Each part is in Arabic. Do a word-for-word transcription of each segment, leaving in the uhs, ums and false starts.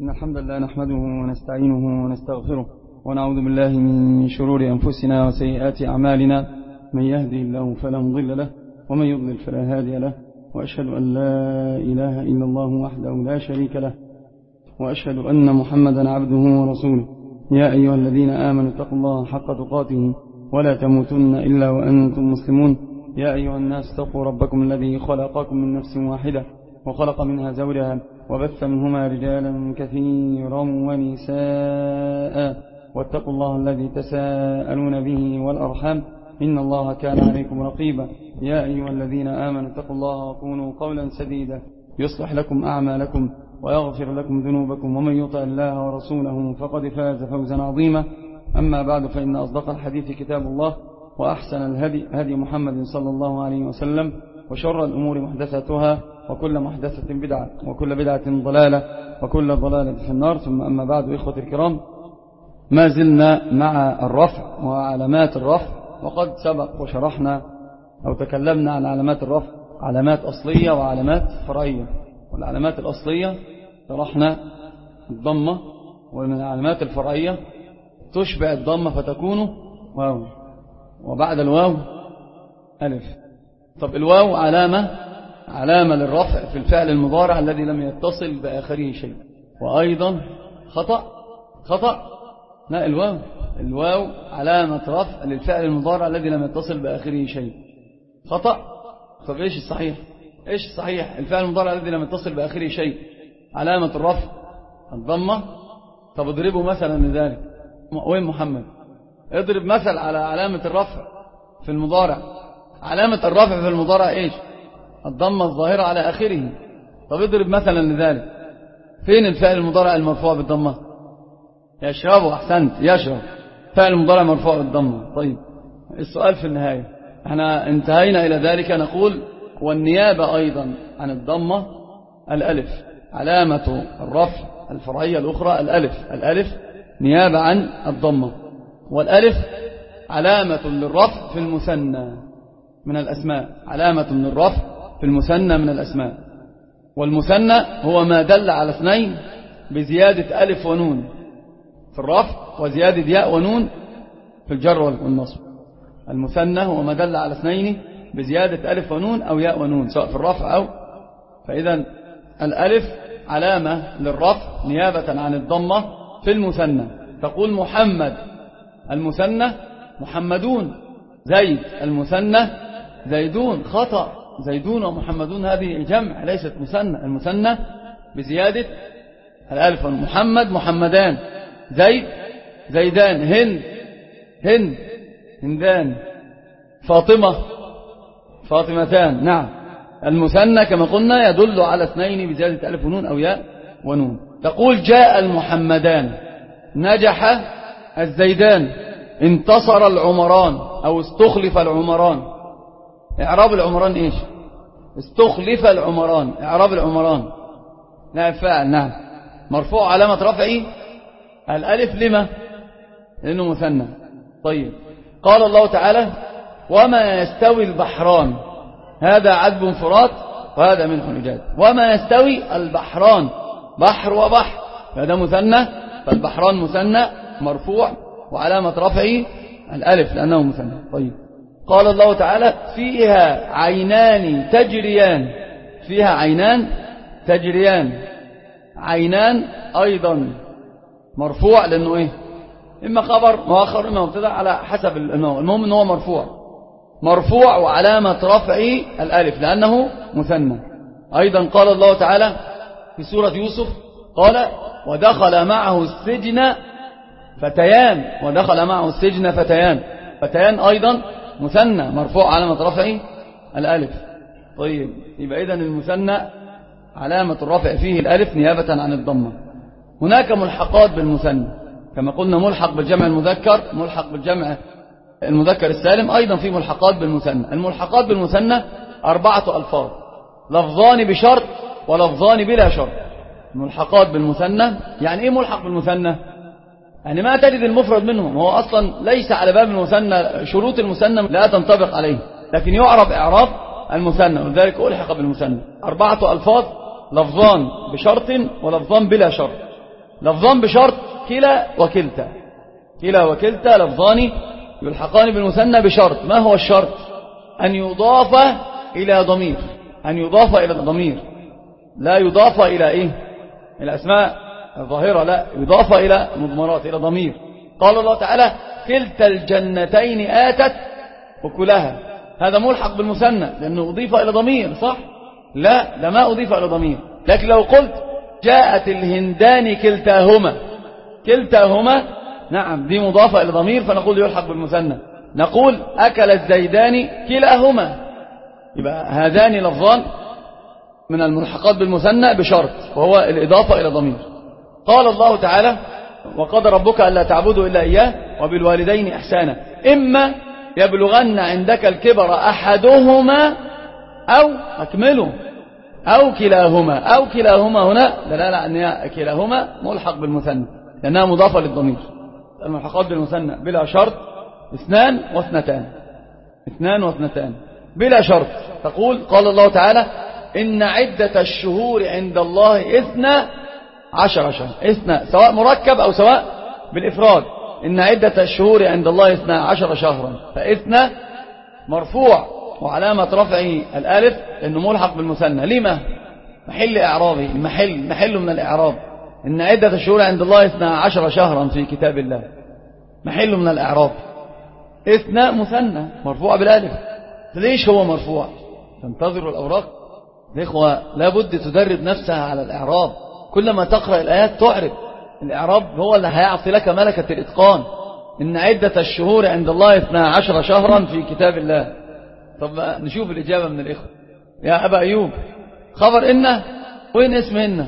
إن الحمد لله نحمده ونستعينه ونستغفره ونعوذ بالله من شرور أنفسنا وسيئات أعمالنا. من يهدي الله فلا مضل له ومن يضلل فلا هادي له، وأشهد أن لا إله إلا الله وحده لا شريك له، وأشهد أن محمدا عبده ورسوله. يا أيها الذين آمنوا اتقوا الله حق تقاته ولا تموتن إلا وأنتم مسلمون. يا أيها الناس اتقوا ربكم الذي خلقكم من نفس واحدة وخلق منها زوجها وبث منهما رجالا كثيرا ونساء، واتقوا الله الذي تساءلون به والأرحام إن الله كان عليكم رقيبا. يا أيها الذين آمنوا اتقوا الله وقولوا قولا سديدا يصلح لكم أعمالكم ويغفر لكم ذنوبكم، ومن يطع الله ورسوله فقد فاز فوزا عظيما. أما بعد، فإن أصدق الحديث كتاب الله، وأحسن الهدي هدي محمد صلى الله عليه وسلم، وشر الأمور محدثاتها، وكل محدثة بدعة، وكل بدعة ضلالة، وكل ضلالة في النار. ثم أما بعد، إخوة الكرام، ما زلنا مع الرفع وعلامات الرفع، وقد سبق وشرحنا أو تكلمنا عن علامات الرفع، علامات أصلية وعلامات فرعية. والعلامات الأصلية شرحنا الضمة، ومن العلامات الفرعية تشبع الضمة فتكون واو، وبعد الواو ألف. طب الواو علامة علامة للرفع في الفعل المضارع الذي لم يتصل بآخره شيء، وأيضا خطأ خطأ لا الواو الواو علامة رفع للفعل المضارع الذي لم يتصل بآخره شيء. خطأ. طب إيش الصحيح؟ إيش الصحيح؟ الفعل المضارع الذي لم يتصل بآخره شيء علامة الرفع الضمة. طب اضربوا مثلا لذلك. وين محمد؟ اضرب مثل على علامة الرفع في المضارع. علامة الرفع في المضارع إيش؟ الضمة الظاهرة على آخره. طب اضرب مثلا لذلك. فين الفعل المضارع المرفوع بالضمة؟ يشرب. أحسنت، يشرب فعل المضارع مرفوع بالضمة. طيب السؤال في النهاية، احنا انتهينا إلى ذلك. نقول والنيابة أيضا عن الضمة الألف، علامة الرفع الفرعية الأخرى الألف. الألف نيابة عن الضمة، والألف علامة للرفع في المثنى من الأسماء، علامة للرفع في المثنى من الأسماء. والمثنى هو ما دل على اثنين بزيادة ألف ونون في الرفع، وزيادة ياء ونون في الجر والنصب. المثنى هو ما دل على اثنين بزيادة ألف ونون أو ياء ونون، سواء في الرفع أو. فإذا الألف علامة للرفع نيابة عن الضمة في المثنى. تقول محمد المثنى محمدون، زيد المثنى زيدون. خطأ، زيدون ومحمدون هذه جمع ليست مثنى. المثنى بزيادة الألف. محمد محمدان، زيد زيدان، هند هند هندان، فاطمة فاطمتان. نعم، المثنى كما قلنا يدل على اثنين بزيادة ألف ونون أو ياء ونون. تقول جاء المحمدان، نجح الزيدان، انتصر العمران أو استخلف العمران. إعراب العمران إيش؟ استخلف العمران. إعراب العمران نائب فاعل. نعم، مرفوع علامة رفعه الألف. لما؟ لأنه مثنى. طيب، قال الله تعالى وما يستوي البحران، هذا عذب فرات وهذا ملح أجاج. وما يستوي البحران، بحر وبحر، هذا مثنى، فالبحران مثنى مرفوع وعلامة رفعه الألف لأنه مثنى. طيب، قال الله تعالى فيها عينان تجريان، فيها عينان تجريان. عينان أيضا مرفوع لأنه إيه؟ إما خبر مؤخر إما مبتدأ على حسب النوع. المهم أنه مرفوع مرفوع وعلامة رفعه الألف لأنه مثنى. أيضا قال الله تعالى في سورة يوسف قال ودخل معه السجن فتيان، ودخل معه السجن فتيان. فتيان أيضا مثنى مرفوع علامة رفعه الألف. طيب، يبقى إذن المثنى علامة الرفع فيه الألف نيابة عن الضمة. هناك ملحقات بالمثنى كما قلنا، ملحق بالجمع المذكر، ملحق بالجمع المذكر السالم، أيضا في ملحقات بالمثنى. الملحقات بالمثنى أربعة ألفاظ، لفظان بشرط ولفظان بلا شرط. ملحقات بالمثنى يعني إيه ملحق بالمثنى؟ يعني ما تجد المفرد منهم، هو أصلا ليس على باب المثنى، شروط المثنى لا تنطبق عليه، لكن يعرف إعراب المثنى، ولذلك ألحق بالمثنى. أربعة ألفاظ، لفظان بشرط ولفظان بلا شرط. لفظان بشرط كلا وكلتا، كلا وكلتا لفظان يلحقان بالمثنى بشرط. ما هو الشرط؟ أن يضاف إلى ضمير، أن يضاف إلى الضمير، لا يضاف إلى إيه؟ إلى أسماء ظاهرة، لا يضاف إلى مضمرات، إلى ضمير. قال الله تعالى كلتا الجنتين آتت وكلها، هذا ملحق بالمثنى لأنه أضيف إلى ضمير، صح؟ لا، ده ما أضيف إلى ضمير. لكن لو قلت جاءت الهندان كلتاهما، كلتاهما نعم دي مضافة إلى ضمير، فنقول يلحق بالمثنى. نقول أكل الزيدان كلاهما، يبقى هذان لفظان من الملحقات بالمثنى بشرط، وهو الإضافة إلى ضمير. قال الله تعالى وقضى ربك ألا تعبدوا إلا إياه وبالوالدين إحسانا إما يبلغن عندك الكبر أحدهما أو أكمله أو كلاهما، أو كلاهما هنا دلالة أن كلاهما ملحق بالمثنى لأنها مضافة للضمير. الملحقات بالمثنى بلا شرط اثنان واثنتان، اثنان واثنتان بلا شرط. تقول قال الله تعالى إن عدة الشهور عند الله اثنى عشر شهر، اثنى سواء مركب أو سواء بالإفراد. إن عدة الشهور عند الله اثنى عشر شهرا، فاثنى مرفوع وعلامة رفعه الألف لأنه ملحق بالمثنى. لما؟ محل إعرابه، المحل محل من الإعراب. إن عدة الشهور عند الله اثنى عشر شهرا في كتاب الله، محل من الإعراب. اثنى مثنى مرفوع بالألف. ليش هو مرفوع؟ تنتظروا الأوراق الإخوة، لابد تدرب نفسها على الإعراب. كلما تقرأ الآيات تعرف الإعراب، هو اللي هيعطي لك ملكة الإتقان. إن عدة الشهور عند الله اثنى عشر شهرا في كتاب الله. طب نشوف الإجابة من الإخوة. يا أبا أيوب، خبر إن وين اسم إن؟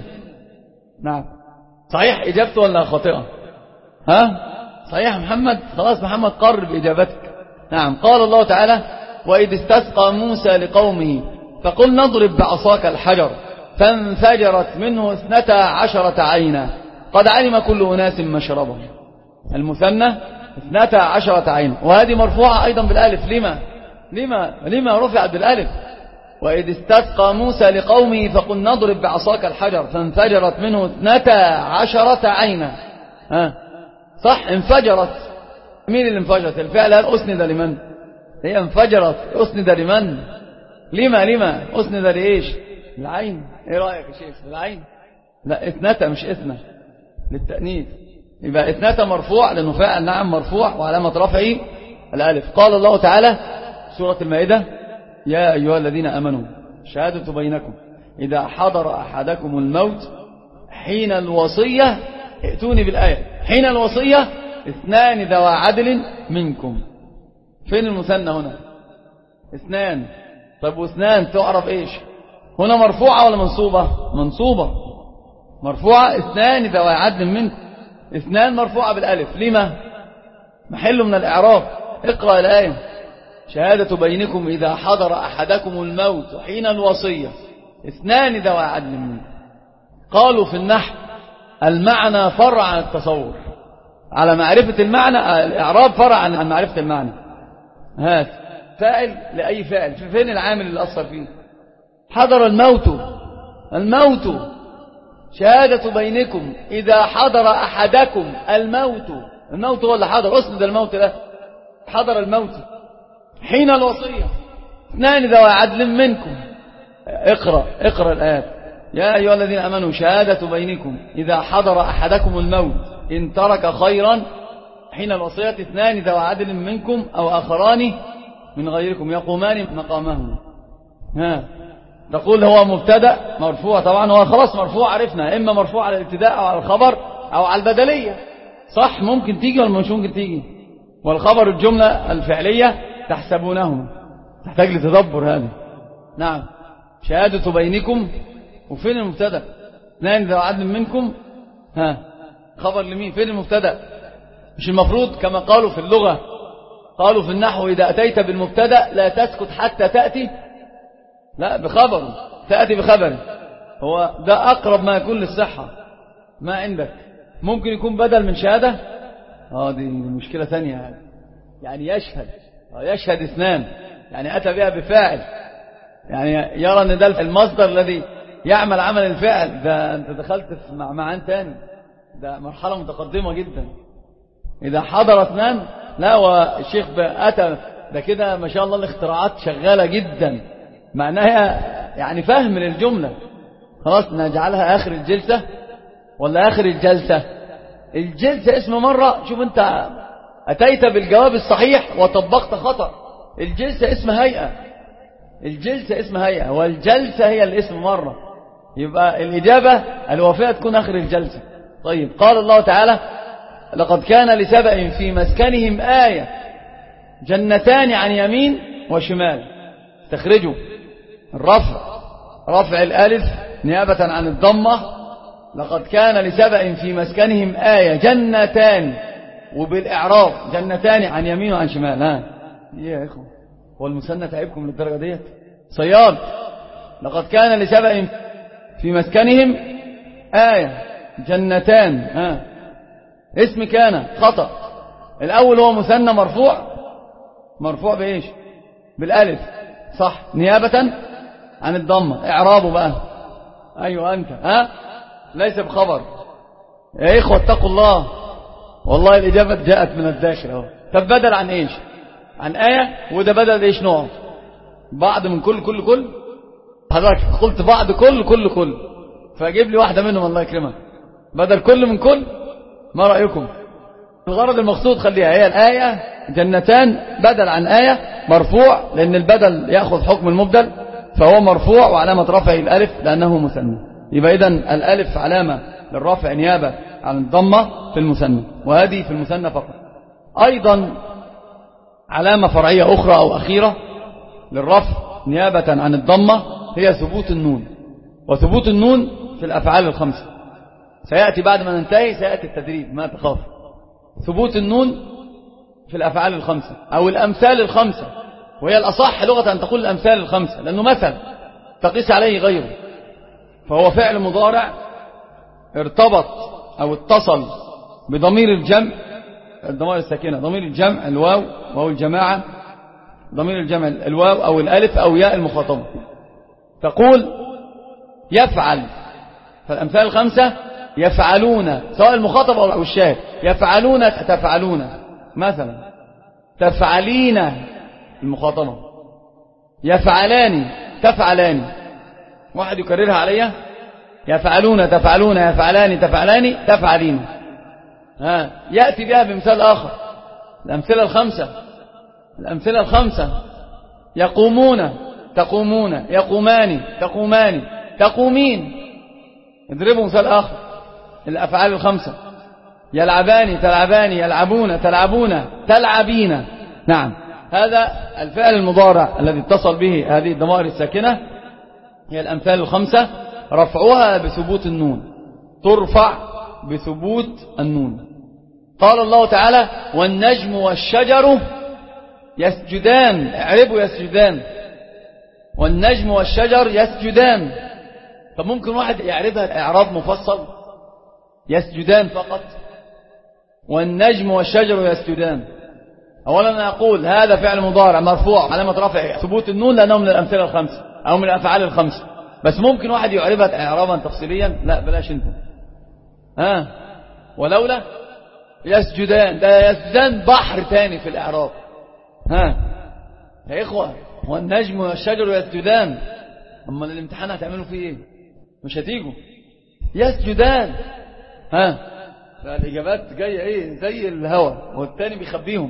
نعم صحيح إجابته ولا خاطئة؟ ها صحيح محمد؟ خلاص محمد قرب إجابتك. نعم قال الله تعالى وإذ استسقى موسى لقومه فقل نضرب بعصاك الحجر فانفجرت منه اثنتا عشرة عينا قد علم كل أناس مشربهم. المثنى اثنتا عشرة عينا، وهذه مرفوعة أيضا بالألف. لما لما لما رفعت بالألف؟ وإذ استسقى موسى لقومه فقل نضرب بعصاك الحجر فانفجرت منه اثنتا عشرة عينا. ها صح انفجرت. مين اللي انفجرت؟ الفعل هل أسند لمن؟ هي انفجرت أسند لمن؟ لما لما أسند لإيش؟ العين. ايه رأيك يا شيخ؟ العين لا اثنتا مش اثنى للتأنيث، يبقى اثنتا مرفوع لأنه فاعل نعم مرفوع وعلامة رفعه الألف. قال الله تعالى سورة المائدة يا أيها الذين آمنوا شهادة بينكم إذا حضر أحدكم الموت حين الوصية ائتوني بالآية. حين الوصية اثنان ذوى عدل منكم. فين المثنى هنا؟ اثنان. طيب واثنان تعرف ايش؟ هنا مرفوعة ولا منصوبة؟ منصوبة مرفوعة. اثنان ذوى عدل منكم، اثنان مرفوعة بالألف. لما؟ محل من الإعراب. اقرأ الآية شهادة بينكم إذا حضر أحدكم الموت حين الوصية اثنان ذوى عدل منكم. قالوا في النحو المعنى فرع عن التصور، على معرفة المعنى الإعراب فرع عن معرفة المعنى. هات فاعل لأي فاعل، فين العامل اللي أثر فيه؟ حضر الموت، الموت شهادة بينكم إذا حضر أحدكم الموت، الموت هو اللي حضر، أسند الموت له، حضر الموت حين الوصية اثنان ذوى عدل منكم. اقرأ اقرأ الآيات يا أيها الذين آمنوا شهادة بينكم إذا حضر أحدكم الموت إن ترك خيرا حين الوصية اثنان ذوى عدل منكم أو آخران من غيركم يقومان مقامهم. ها تقول هو مبتدأ مرفوع، طبعا هو خلاص مرفوع عرفنا، إما مرفوع على الابتداء أو على الخبر أو على البدلية، صح؟ ممكن تيجي ولا مش ممكن تيجي؟ والخبر الجملة الفعلية تحسبونه، تحتاج لتدبر هذا. نعم شهادة بينكم، وفين المبتدأ؟ اثنان ذو عدل منكم. ها خبر لمين؟ فين المبتدأ؟ مش المفروض كما قالوا في اللغة، قالوا في النحو إذا أتيت بالمبتدأ لا تسكت حتى تأتي، لا بخبر، تأتي بخبر. هو ده أقرب ما يكون للصحة. ما عندك ممكن يكون بدل من شهادة، اه دي مشكلة ثانية يعني. يعني يشهد يشهد اثنان، يعني أتى بها بفاعل، يعني يرى أن ده المصدر الذي يعمل عمل الفعل. ده أنت دخلت في معان تاني. ده مرحلة متقدمة جدا. إذا حضر اثنان، لا والشيخ أتى ده كده ما شاء الله الاختراعات شغالة جدا، معناها يعني فهم للجملة. خلاص نجعلها آخر الجلسة ولا آخر الجلسة؟ الجلسة اسم مرة. شوف أنت أتيت بالجواب الصحيح وطبقت خطأ. الجلسة اسم هيئة، الجلسة اسم هيئة، والجلسة هي الاسم مرة. يبقى الإجابة الوافية تكون آخر الجلسة. طيب قال الله تعالى لقد كان لسبأ في مسكنهم آية جنتان عن يمين وشمال. تخرجوا الرفع، رفع الألف نيابة عن الضمة. لقد كان لسبأ في مسكنهم آية جنتان، وبالإعراب جنتان عن يمين وعن شمال. ها يا إخوة، هو المثنى تعبكم للدرجة ديت؟ صياد. لقد كان لسبأ في مسكنهم آية جنتان. ها اسم كان خطأ. الأول هو مثنى مرفوع، مرفوع بإيش؟ بالألف، صح، نيابة عن الضمة. إعرابه بقى أيوة أنت، ها ليس بخبر. يا إخوة اتقوا الله، والله الإجابة جاءت من الداخل اهو. طب بدل عن إيش؟ عن آية، وده بدل إيش نوع؟ بعض من كل كل كل. حضرتك قلت بعض كل كل كل، فأجيب لي واحدة منهم الله يكرمك. بدل كل من كل، ما رأيكم؟ الغرض المقصود خليها هي الآية جنتان بدل عن آية مرفوع، لأن البدل يأخذ حكم المبدل، فهو مرفوع وعلامة رفعه الألف لأنه مثنى. يبقى إذن الألف علامة للرفع نيابة عن الضمة في المثنى، وهذه في المثنى فقط. أيضا علامة فرعية أخرى أو أخيرة للرفع نيابة عن الضمة هي ثبوت النون. وثبوت النون في الأفعال الخمسة سيأتي بعد ما ننتهي، سيأتي التدريب ما تخاف. ثبوت النون في الأفعال الخمسة أو الأمثال الخمسة، وهي الأصح لغة أن تقول الأمثال الخمسة، لأنه مثل تقيس عليه غيره، فهو فعل مضارع ارتبط أو اتصل بضمير الجمع، الضمائر الساكنة، ضمير الجمع الواو وهو الجماعة، ضمير الجمع الواو أو الألف أو ياء المخاطبة. تقول يفعل، فالأمثال الخمسة يفعلون، سواء المخاطب أو الشاهد، يفعلون تفعلون مثلا، تفعلين المخاطبة، يفعلان تفعلان، واحد يكررها عليها، يفعلون تفعلون يفعلان تفعلان تفعلين. ها يأتي بها بمثال آخر. الأمثلة الخمسة، الأمثلة الخمسة يقومون تقومون، يقومان تقومان تقومين. اضربوا مثال آخر. الأفعال الخمسة يلعبان تلعبان يلعبون تلعبون تلعبين. نعم، هذا الفعل المضارع الذي اتصل به هذه الضمائر الساكنة هي الأمثال الخمسة، رفعها بثبوت النون، ترفع بثبوت النون. قال الله تعالى والنجم والشجر يسجدان. اعربوا يسجدان، والنجم والشجر يسجدان. طب ممكن واحد يعربها إعراب مفصل؟ يسجدان فقط، والنجم والشجر يسجدان. أولا أنا أقول هذا فعل مضارع مرفوع علامة رفع ثبوت النون لأنه من الأمثلة الخمسة أو من الأفعال الخمسة. بس ممكن واحد يعربها إعرابا تفصيليا؟ لا بلاش انت. ها ولولا يسجدان، ده يسجدان بحر تاني في الإعراب. ها يا إخوة، والنجم والشجر يسجدان. أما الامتحان هتعملوا فيه إيه؟ مش هتيجوا يسجدان. ها فالإجابات جاية إيه زي الهوى، والتاني بيخبيهم.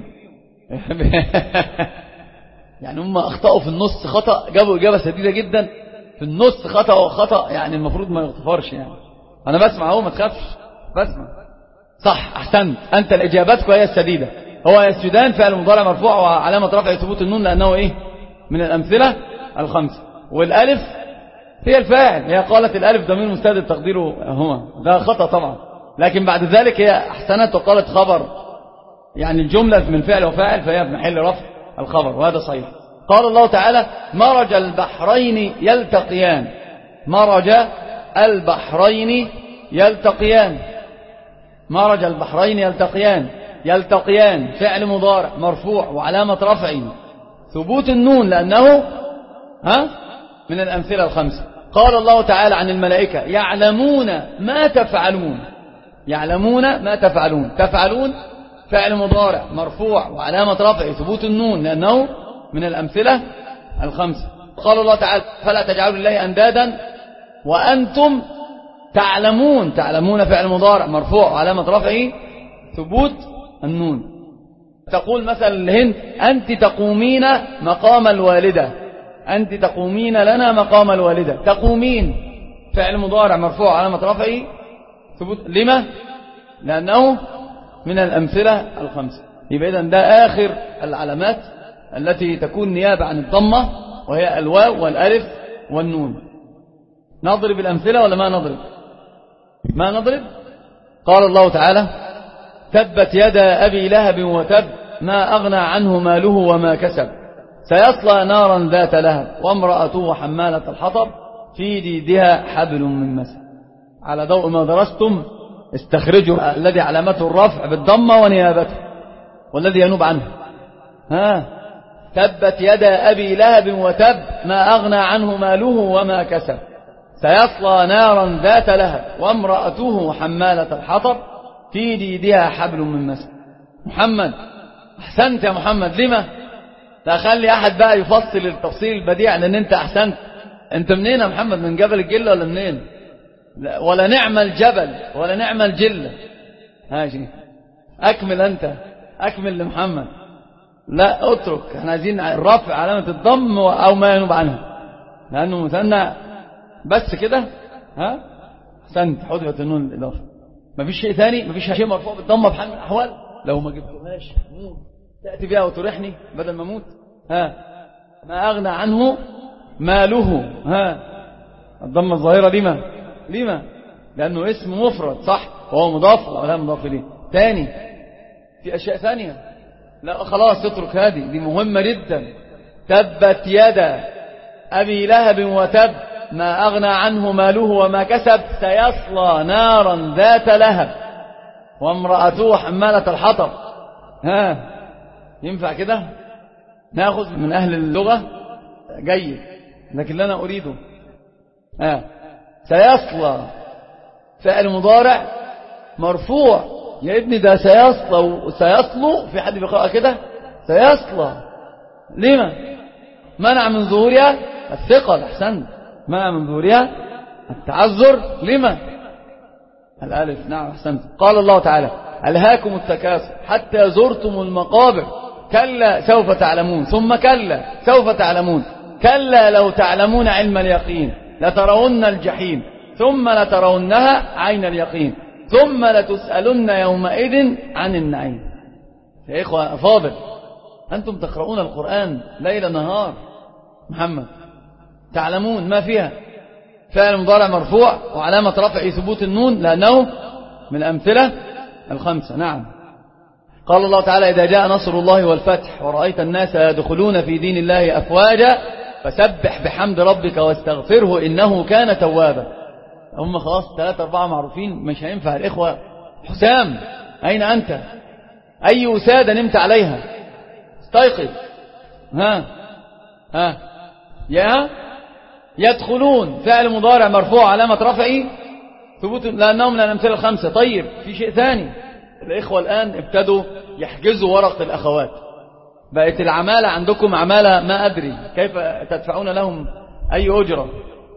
يعني هم أخطأوا في النص خطأ، جابوا إجابة سديدة جدا في النص خطأ وخطأ، يعني المفروض ما يغتفرش. يعني أنا بسمع اهو، ما تخافش بسمع. صح أحسنت، أنت الإجابات هي السديدة. هو يسجدان فعل مضارع مرفوع وعلامة رفع ثبوت النون لأنه إيه من الأمثلة الخمسة، والألف هي الفاعل، هي قالت الألف ضمير مستتر تقديره هما، ده خطأ طبعا، لكن بعد ذلك هي أحسنت وقالت خبر، يعني الجملة من فعل وفاعل فهي في محل رفع الخبر، وهذا صحيح. قال الله تعالى مرج البحرين يلتقيان. مرج البحرين يلتقيان، مرج البحرين يلتقيان. يلتقيان فعل مضارع مرفوع وعلامة رفعه ثبوت النون لأنه ها من الأمثلة الخمسة. قال الله تعالى عن الملائكة يعلمون ما تفعلون. يعلمون ما تفعلون. تفعلون فعل مضارع مرفوع وعلامة رفعه ثبوت النون لأنه من الأمثلة الخمسة. قال الله تعالى فلا تجعلوا لله أندادا وأنتم تعلمون. تعلمون فعل مضارع مرفوع وعلامة رفعه ثبوت النون. تقول مثلا الهند أنت تقومين مقام الوالدة. أنت تقومين لنا مقام الوالدة. تقومين فعل مضارع مرفوع وعلامة رفعه ثبوت. لما؟ لأنه من الأمثلة الخمسة. يبقى إذن ده آخر العلامات التي تكون نيابة عن الضمة وهي الواو والألف والنون. نضرب الأمثلة ولا ما نضرب؟ ما نضرب. قال الله تعالى تبت يدا أبي لهب وتب ما أغنى عنه ماله وما كسب سيصلى نارا ذات لهب وامرأته حمالة الحطب في جيدها حبل من مسد. على ضوء ما درستم استخرجوا الذي علامته الرفع بالضمة ونيابته والذي ينوب عنه. ها تبت يدا أبي لهب وتب ما أغنى عنه ماله وما كسب سيصلى نارا ذات لهب وامرأته حمالة الحطب في جيدها حبل من مسد. محمد أحسنت يا محمد. لما؟ لا خلي أحد بقى يفصل التفصيل البديع لأن أنت أحسنت. أنت منين يا محمد؟ من جبل الجلة ولا منين؟ لا ولا نعم الجبل ولا نعم الجلة. هاجي أكمل أنت أكمل لمحمد. لا اترك احنا عايزين الرفع علامة الضم أو ما ينوب عنها لأنه مثنى بس كده. ها أحسنت حذفت النون الإضافة. مفيش شيء ثاني. مفيش شيء مرفوع بالضمة بحال من الأحوال. لو ما جبتهاش تأتي بها وتريحني بدل ما أموت. ها ما أغنى عنه ماله. ها الضمة الظاهرة لما؟ لما؟ لأنه اسم مفرد صح وهو مضاف ولا مضاف إليه. ثاني في أشياء ثانية لا خلاص تترك هذه دي مهمة جدا. تبت يدا أبي لهب وتب ما أغنى عنه ماله وما كسب سيصلى نارا ذات لهب وامرأته حمالة الحطب. ها ينفع كده؟ نأخذ من أهل اللغة جيد لكن اللي أنا أريده ها سيصلى فعل مضارع مرفوع يا ابني. ده سيصلى وسيصلو في حد بيقرأ كده سيصلى. لما؟ منع من ظهورها الثقل. أحسن منع من ظهورها التعذر. لما؟ الألف. نعم أحسنت. قال الله تعالى ألهاكم التكاثر حتى زرتم المقابر كلا سوف تعلمون ثم كلا سوف تعلمون كلا لو تعلمون علم اليقين لترون الجحيم ثم لترونها عين اليقين ثم لتسألن يومئذ عن النعيم. يا إخوة أفاضل أنتم تقرؤون القرآن ليل نهار. محمد تعلمون ما فيها فعل مضارع مرفوع وعلامة رفعه ثبوت النون لأنه من الأمثلة الخمسة. نعم. قال الله تعالى إذا جاء نصر الله والفتح ورأيت الناس يدخلون في دين الله أفواجا فسبح بحمد ربك واستغفره إنه كان توابا. هم خلاص ثلاثة أربعة معروفين مش هينفع. الإخوة حسام أين أنت؟ أي وسادة نمت عليها؟ استيقظ. ها ها يا يدخلون فعل مضارع مرفوع علامة رفعه ثبوت لأنهم من الأمثلة الخمسة. طيب في شيء ثاني. الإخوة الآن ابتدوا يحجزوا ورق الأخوات. بقت العمالة عندكم عمالة ما أدري كيف تدفعون لهم أي أجرة.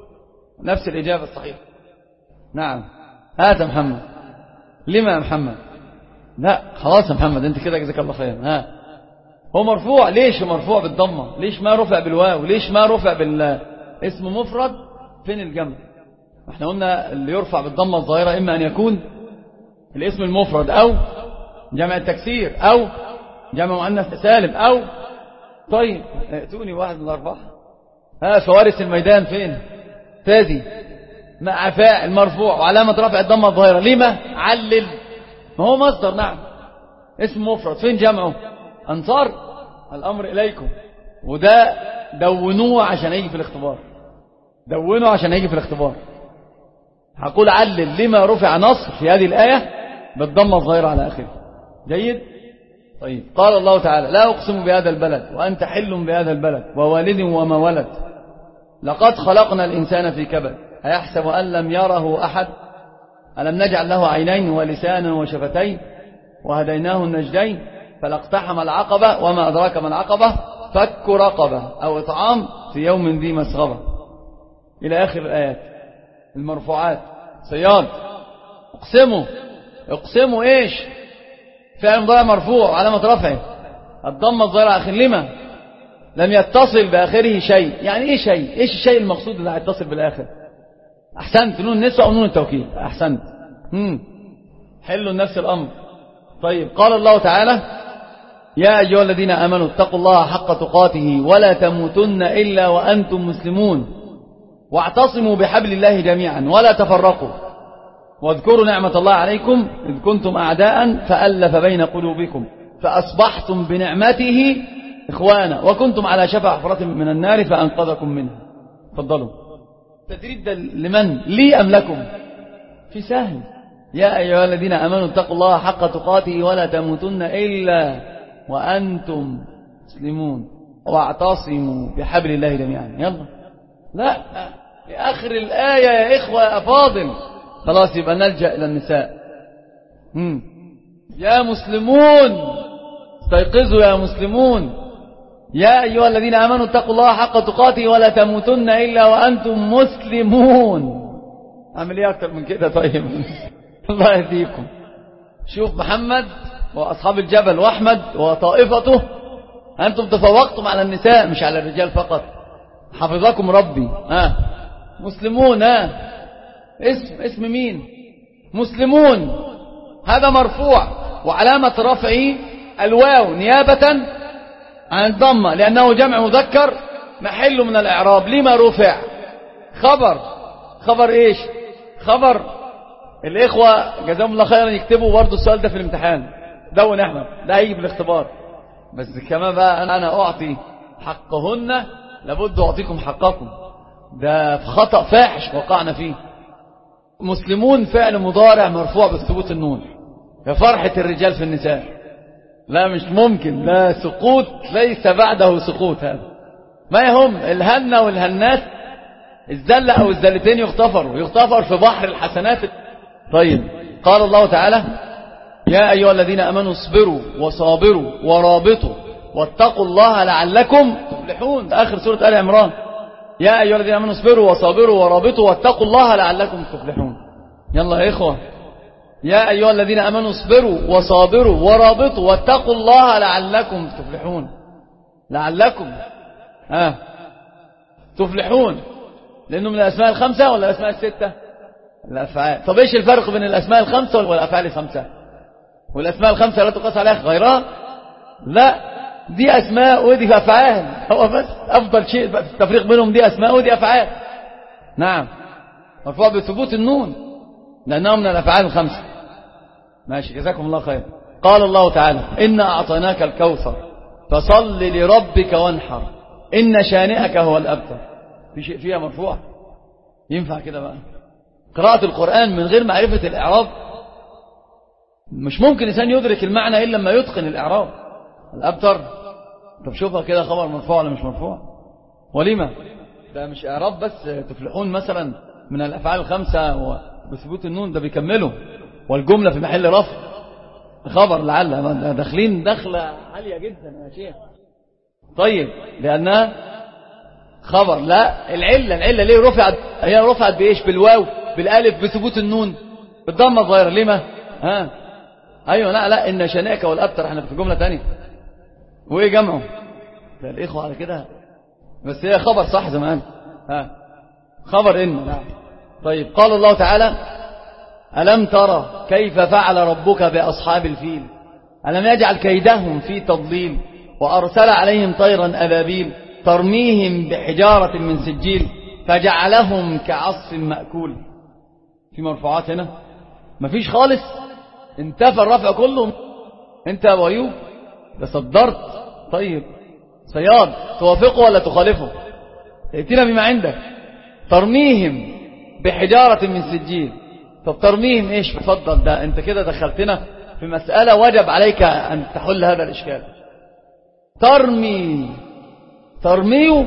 نفس الإجابة الصحيحة. نعم هذا محمد. لما يا محمد؟ لا خلاص يا محمد انت كده جزاك الله خير. ها هو مرفوع. ليش مرفوع بالضمة؟ ليش ما رفع بالواو؟ ليش ما رفع بالاسم مفرد؟ فين الجمع؟ احنا قلنا اللي يرفع بالضمة الظاهرة إما أن يكون الاسم المفرد أو جمع التكسير أو جمع مؤنث سالم أو طيب ائتوني واحد من الأربعة. ها فوارس الميدان فين؟ تازي مع فاعل مرفوع وعلامة رفع الضمة الظاهرة. لما؟ علل. ما هو مصدر. نعم اسم مفرد. فين جمعه؟ أنصار. الأمر إليكم. وده دونوه عشان يجي في الاختبار. دونوه عشان يجي في الاختبار. هقول علل لما رفع نصر في هذه الآية بالضمة الظاهرة على آخره. جيد. طيب قال الله تعالى لا أقسم بهذا البلد وأنت حل بهذا البلد ووالد وما ولد لقد خلقنا الإنسان في كبد أيحسب أن لم يره أحد ألم نجعل له عينين ولسانا وشفتين وهديناه النجدين فلاقتحم العقبة وما أدراك ما العقبة فك رقبة أو إطعام في يوم ذي مسغبة إلى آخر الآيات. المرفوعات صياد اقسموا اقسموا إيش فعل مضارع مرفوع علامة رفعه الضمة الظاهرة آخر لما لم يتصل بآخره شيء. يعني إيه شيء؟ إيش الشيء المقصود اللي هيتصل بالآخر؟ أحسنت، نون النسوة أو نون التوكيد. أحسنت. مم. حلوا نفس الأمر. طيب قال الله تعالى يا أيها الذين آمنوا اتقوا الله حق تقاته ولا تموتن إلا وأنتم مسلمون واعتصموا بحبل الله جميعا ولا تفرقوا واذكروا نعمة الله عليكم إذ كنتم أعداء فألف بين قلوبكم فأصبحتم بنعمته إخوانا وكنتم على شفا حفرة من النار فأنقذكم منها. تفضلوا. تدريب لمن؟ لي أم لكم؟ في سهل. يا أيها الذين آمنوا اتقوا الله حق تقاته ولا تموتن إلا وأنتم مسلمون واعتصموا بحبل الله جميعا. يلا لا في آخر الآية يا إخوة يا أفاضل. خلاص يبقى نلجأ إلى النساء. مم. يا مسلمون استيقظوا يا مسلمون يا أيها الذين آمنوا اتقوا الله حق تقاته ولا تموتن إلا وأنتم مسلمون. أعمل إيه أكتر من كده؟ طيب الله يهديكم. شوف محمد وأصحاب الجبل وأحمد وطائفته أنتم تفوقتم على النساء مش على الرجال فقط. حفظكم ربي. ها مسلمون. ها اسم اسم مين؟ مسلمون. هذا مرفوع وعلامة رفعه الواو نيابة عن الضمة لأنه جمع مذكر محل من الإعراب. لما رفع؟ خبر. خبر إيش؟ خبر. الإخوة جزاهم الله خيرا يكتبوا برضو السؤال ده في الامتحان. دون أحمد ده هيجي في الاختبار. بس كمان بقى أنا أعطي حقهن لابد أعطيكم حقكم. ده في خطأ فاحش وقعنا فيه. مسلمون فعل مضارع مرفوع بالثبوت النون كفرحة الرجال في النساء. لا مش ممكن. لا سقوط ليس بعده سقوط. هذا ما يهم. الهنة والهنات الزلة أو الزلتين يغتفروا يغتفر في بحر الحسنات. طيب قال الله تعالى يا أيها الذين آمنوا اصبروا وصابروا ورابطوا واتقوا الله لعلكم تفلحون. آخر سورة آل عمران. يا أيها الذين آمنوا اصبروا وصابروا ورابطوا واتقوا الله لعلكم تفلحون. يلا يا إخوة يا أيها الذين آمنوا اصبروا وصابروا ورابطوا واتقوا الله لعلكم تفلحون. لعلكم ها تفلحون لأنه من الأسماء الخمسة ولا الأسماء الستة؟ الأفعال. طب إيش الفرق بين الأسماء الخمسة والأفعال الخمسة؟ والأسماء الخمسة لا تقاس عليها غيرها؟ لا دي أسماء ودي أفعال. هو بس أفضل شيء في التفريق بينهم دي أسماء ودي أفعال. نعم مرفوع بثبوت النون لأنها من الأفعال الخمسة. ماشي جزاكم الله خير. قال الله تعالى إنا أعطيناك الكوثر فصل لربك وانحر إن شانئك هو الأبتر. في شيء فيها مرفوع ينفع كده بقى؟ قراءة القرآن من غير معرفة الإعراب مش ممكن إنسان يدرك المعنى إلا لما يتقن الإعراب. الأبتر طب شوفها كده خبر مرفوع ولا مش مرفوع؟ ولما ده مش إعراب بس. تفلحون مثلا من الأفعال الخمسة وبثبوت النون ده بيكمله والجملة في محل رفع خبر لعل. داخلين دخلة عالية جدا يا شيخ. طيب لأنها خبر. لا العلة العلة ليه رفعت؟ هي رفعت بإيش؟ بالواو بالالف بثبوت النون بالضمة الظاهرة. لما ها ايوه لا لا ان شانئك والابتر احنا في جملة تانية وايه جمعه ده الاخوة على كده بس هي خبر صح زي ما قال. ها خبر ان. نعم. طيب قال الله تعالى ألم ترى كيف فعل ربك بأصحاب الفيل ألم يجعل كيدهم في تضليل وأرسل عليهم طيرا أبابيل ترميهم بحجارة من سجيل فجعلهم كعصف مأكول. في مرفوعات هنا مفيش خالص. انتفى الرفع كله. انت يا ابو ايوب ده صدرت. طيب صياد توافقه ولا تخالفه؟ ائتنا بما عندك. ترميهم بحجارة من سجيل. طب ترميهم ايش؟ تفضل. ده انت كده دخلتنا في مسألة وجب عليك ان تحل هذا الاشكال. ترمي ترميه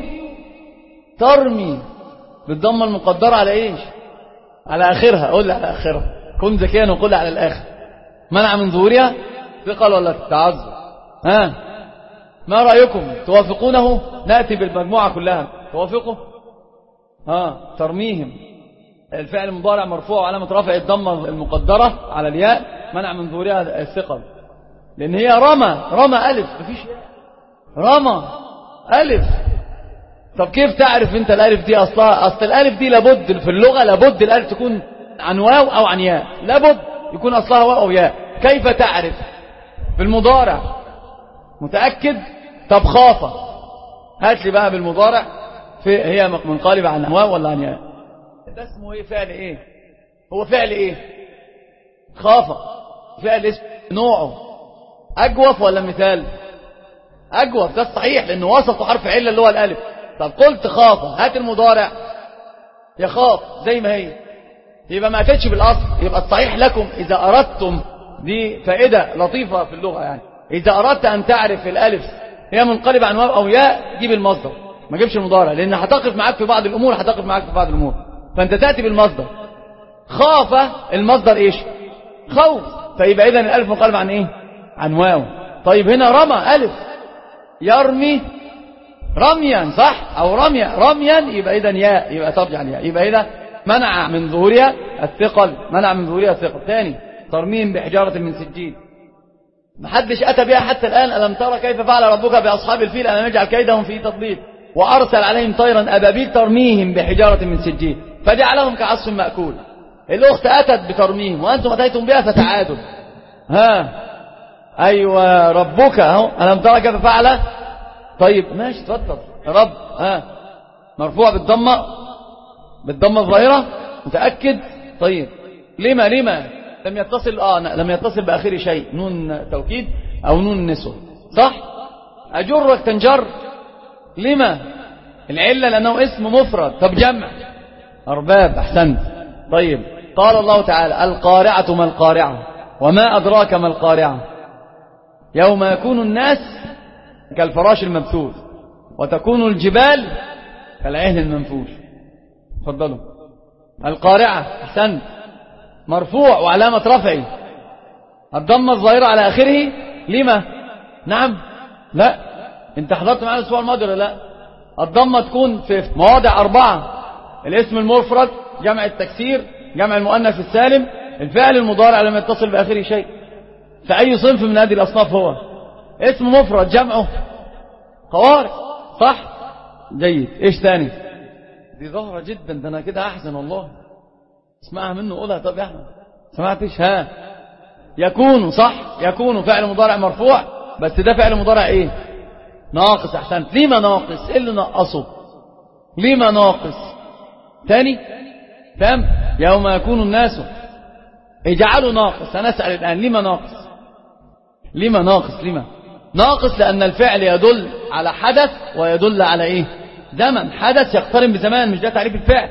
ترمي بالضمة المقدرة على ايش؟ على اخرها. قول لي على اخرها. كن ذكيا وقل على الآخر. منع من ظهورها ثقل ولا تعذر؟ ها ما رأيكم؟ توافقونه؟ نأتي بالمجموعة كلها. توافقوا؟ ها ترميهم. الفعل المضارع مرفوع علامة رفع الضمة المقدرة على الياء، منع من ظهورها الثقل، لأن هي رمى. رمى ألف، مفيش رمى ألف. طب كيف تعرف انت الألف دي أصلها؟ أصل الألف دي لابد في اللغة، لابد الألف تكون عن واو أو عن ياء، لابد يكون أصلها واو أو ياء. كيف تعرف؟ بالمضارع. متأكد؟ طب خاف، هات لي بقى بالمضارع في هي منقلبة عن واو ولا عن ياء. ده اسمه ايه؟ فعل ايه؟ هو فعل ايه؟ خاف. فعل اسم نوعه أجوف ولا مثال؟ أجوف، ده الصحيح لأنه وسط حرف علة اللي هو الألف. طب قلت خاف، هات المضارع يخاف زي ما هي، يبقى ما أتتش بالأصل. يبقى الصحيح لكم إذا أردتم، دي فائدة لطيفة في اللغة يعني، إذا أردت أن تعرف الألف هي منقلبة عن واو أو ياء، جيب المصدر، ما جيبش المضارع، لأن هتقف معاك في بعض الأمور، هتقف معاك في بعض الأمور، فأنت تأتي بالمصدر. خاف المصدر إيش؟ خوف، فيبقى إذن الألف منقلبة عن إيه؟ عن واو. طيب هنا رمى ألف، يرمي رميا صح، أو رميا رميا، يبقى إذن ياء، يبقى ترجع الياء، يبقى إذا منع من ظهورها الثقل، منع من ظهورها الثقل. ثاني ترميم بحجارة من سجيل، محدش أتى بها حتى الآن. ألم ترى كيف فعل ربك بأصحاب الفيل ألم يجعل كيدهم في تضليل وأرسل عليهم طيرا أبابيل ترميهم بحجارة من سجيل فجعلهم كعصف مأكول. الأخت أتت بترميهم وأنتم أتيتم بها فتعادوا. ها أيوة ربك أهو، ألم ترى كيف فعل. طيب ماشي تفضل رب. ها مرفوع بالضمة، بالضمة الظاهرة، متأكد؟ طيب لما لما لم يتصل آه لم يتصل بآخر شيء، نون توكيد أو نون نسوة صح. أجرك تنجر، لما العلة لأنه اسم مفرد. طب جمع أرباب، أحسنت. طيب قال الله تعالى القارعة ما القارعة وما أدراك ما القارعة يوم يكون الناس كالفراش المبثوث وتكون الجبال كالعهن المنفوش. تفضلوا. القارعة، أحسنت، مرفوع وعلامة رفعه الضمة الظاهرة على آخره. لما؟ نعم لا، انت حضرت معنا الأسبوع الماضي ولا لا؟ الضمة تكون في مواضع أربعة: الاسم المفرد، جمع التكسير، جمع المؤنث السالم، الفعل المضارع لم يتصل بآخره شيء. فأي صنف من هذه الأصناف هو اسم مفرد جمعه قوارع صح. جيد. ايش ثاني؟ دي ظاهرة جدا، ده انا كده احسن والله، اسمعها منه قولها. طب يا احمد سمعتش؟ ها يكون صح، يكون فعل مضارع مرفوع، بس ده فعل مضارع ايه؟ ناقص. احسنت. ليه ما ناقص؟ ايه اللي نقصه؟ ليه ما ناقص؟ تاني فهم. يوم يكون الناس اجعلوا ناقص. هنسأل الآن لما ناقص؟ لما ناقص؟ لما ناقص؟ لأن الفعل يدل على حدث ويدل على ايه؟ زمن. حدث يقترن بزمان، مش ده تعريف الفعل.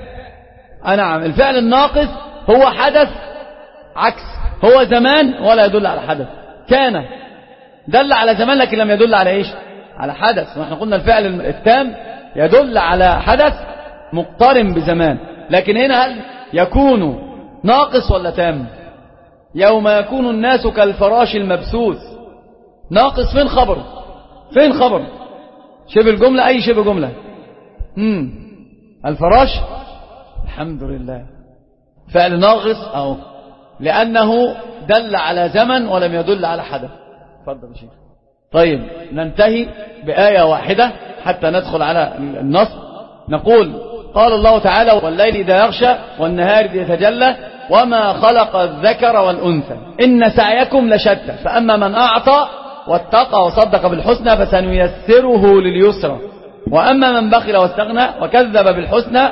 نعم الفعل الناقص هو حدث عكس، هو زمان ولا يدل على حدث. كان دل على زمان لكن لم يدل على ايش؟ على حدث. ونحن قلنا الفعل التام يدل على حدث مقترن بزمان، لكن هنا هل يكون ناقص ولا تام؟ يوم يكون الناس كالفراش المبثوث، ناقص. فين خبر؟ فين خبر؟ شبه الجملة، أي شبه جملة؟ امم الفراش، الحمد لله، فعل ناقص أو لأنه دل على زمن ولم يدل على حدث. تفضل يا شيخ. طيب ننتهي بآية واحدة حتى ندخل على النص. نقول قال الله تعالى والليل إذا يغشى والنهار إذا يتجلى وما خلق الذكر والأنثى إن سعيكم لشتى فأما من أعطى واتقى وصدق بالحسنى فسنيسره لليسرى وأما من بخل واستغنى وكذب بالحسنى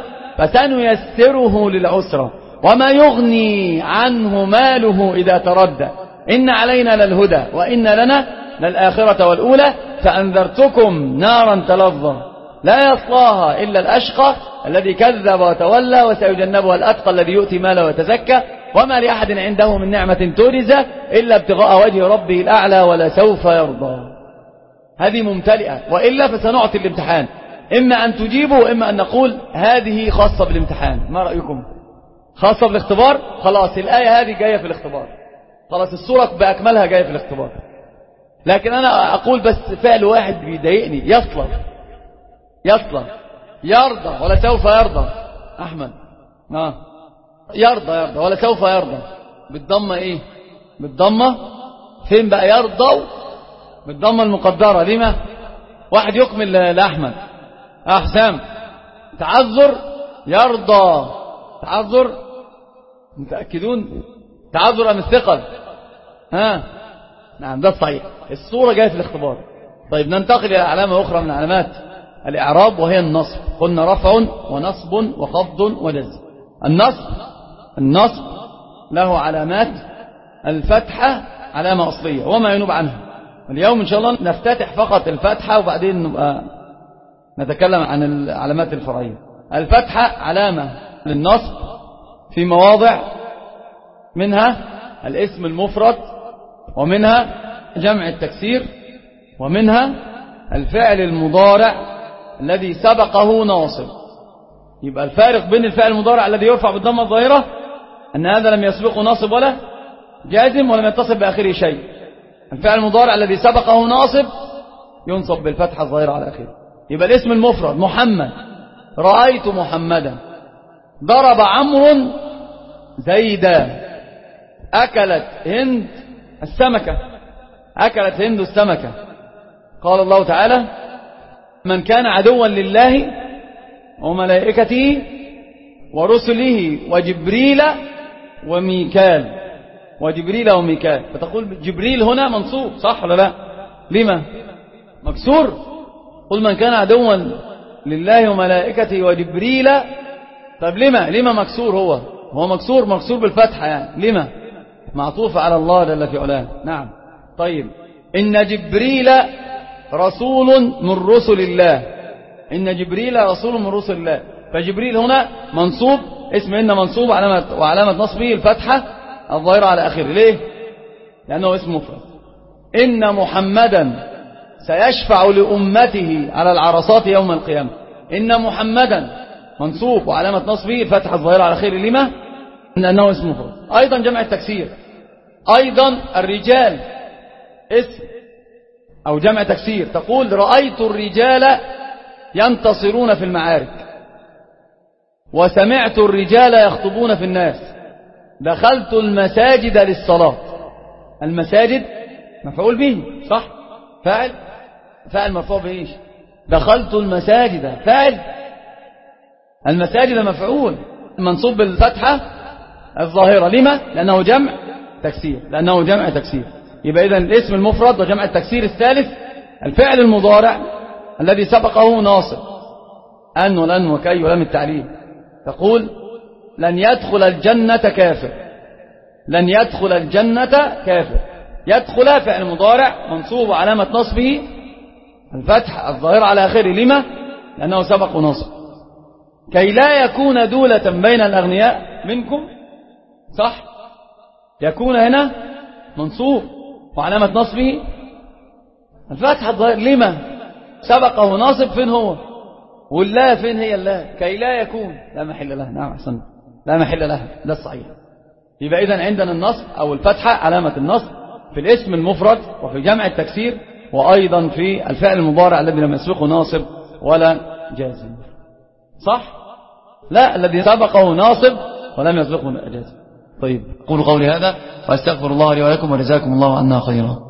فسنيسره للعسرى وما يغني عنه ماله إذا تردى إن علينا للهدى وإن لنا للآخرة والأولى فأنذرتكم نارا تلظى لا يصلاها إلا الأشقى الذي كذب وتولى وسيجنبها الأتقى الذي يؤتي ماله ويتزكى وما لأحد عنده من نعمة تجزى إلا ابتغاء وجه ربه الأعلى ولسوف يرضى. هذه ممتلئة، وإلا فسنعطي الامتحان، إما أن تجيبوا وإما أن نقول هذه خاصة بالامتحان. ما رأيكم؟ خاصة بالاختبار، خلاص الآية هذه جاية في الاختبار، خلاص السورة بأكملها جاية في الاختبار. لكن أنا أقول بس فعل واحد بيضايقني، يصلى يصلى يرضى ولا سوف يرضى. أحمد آه. يرضى يرضى ولا سوف يرضى بالضمة إيه؟ بالضمة. فين بقى يرضى بالضمة المقدرة؟ لما واحد يكمل لأحمد آه حسام. تعذر يرضى، تعذر متأكدون؟ تعذر أم الثقل؟ ها نعم ده الصحيح. الصورة جاية في الاختبار. طيب ننتقل إلى علامة أخرى من علامات الإعراب وهي النصب. قلنا رفع ونصب وخفض وجزم. النصب النصب له علامات. الفتحة علامة أصلية وما ينوب عنها. اليوم إن شاء الله نفتتح فقط الفتحة وبعدين نبقى نتكلم عن العلامات الفرعية. الفتحة علامة للنصب في مواضع، منها الاسم المفرد، ومنها جمع التكسير، ومنها الفعل المضارع الذي سبقه ناصب. يبقى الفارق بين الفعل المضارع الذي يرفع بالضمة الظاهرة أن هذا لم يسبقه ناصب ولا جازم ولم يتصل بآخره شيء. الفعل المضارع الذي سبقه ناصب ينصب بالفتحة الظاهرة على آخره. يبقى الاسم المفرد محمد، رأيت محمدا. ضرب عمرو زيدا. أكلت هند السمكة. أكلت هند السمكة. قال الله تعالى من كان عدوا لله وملائكته ورسله وجبريل وميكال. وجبريل وميكال. فتقول جبريل هنا منصوب صح ولا لا؟ لما مكسور؟ قل من كان عدوا لله وملائكته وجبريل. طب لما لما مكسور؟ هو هو مكسور مكسور بالفتحة يعني. لما معطوف على الله جل في علاه. نعم. طيب إن جبريل رسول من رسل الله. إن جبريل رسول من رسل الله. فجبريل هنا منصوب، اسم إن منصوب علامة وعلامة نصبه الفتحة الظاهرة على آخره. ليه؟ لأنه اسم مفرد. إن محمدا سيشفع لأمته على العرصات يوم القيامة. إن محمدا منصوب وعلامة نصبه الفتحة الظاهرة على آخره. لما؟ لأنه اسم مفرد. أيضا جمع التكسير. أيضا الرجال اسم أو جمع تكسير. تقول رأيت الرجال ينتصرون في المعارك، وسمعت الرجال يخطبون في الناس، دخلت المساجد للصلاة. المساجد مفعول به صح؟ فاعل فاعل مرفوع بإيش؟ دخلت المساجد فاعل. المساجد مفعول منصوب بالفتحة الظاهرة. لما؟ لأنه جمع تكسير. لأنه جمع تكسير. يبقى إذن الاسم المفرد وجمع التكسير الثالث الفعل المضارع الذي سبقه ناصب. أن ولن وكي ولم التعليل. تقول لن يدخل الجنة كافر. لن يدخل الجنة كافر. يدخل فعل مضارع منصوب علامة نصبه الفتح الظاهرة على آخره. لما؟ لأنه سبق نصب. كي لا يكون دولة بين الأغنياء منكم صح؟ يكون هنا منصوب وعلامة نصبه الفتح الظاهرة. لما؟ سبقه ناصب. فين هو؟ والله فين هي الله؟ كي لا يكون لا محل لها. نعم أحسن، لا محل لها. ده الصحيح. يبقى إذن عندنا النصب أو الفتحة علامة النصب في الاسم المفرد وفي جمع التكسير وأيضا في الفعل المضارع الذي لم يسبقه ناصب ولا جازم. صح؟ لا، الذي سبقه ناصب ولم يسبقه جازم. طيب قولوا قولي هذا وأستغفر الله لي ولكم وجزاكم الله عنا خيرا.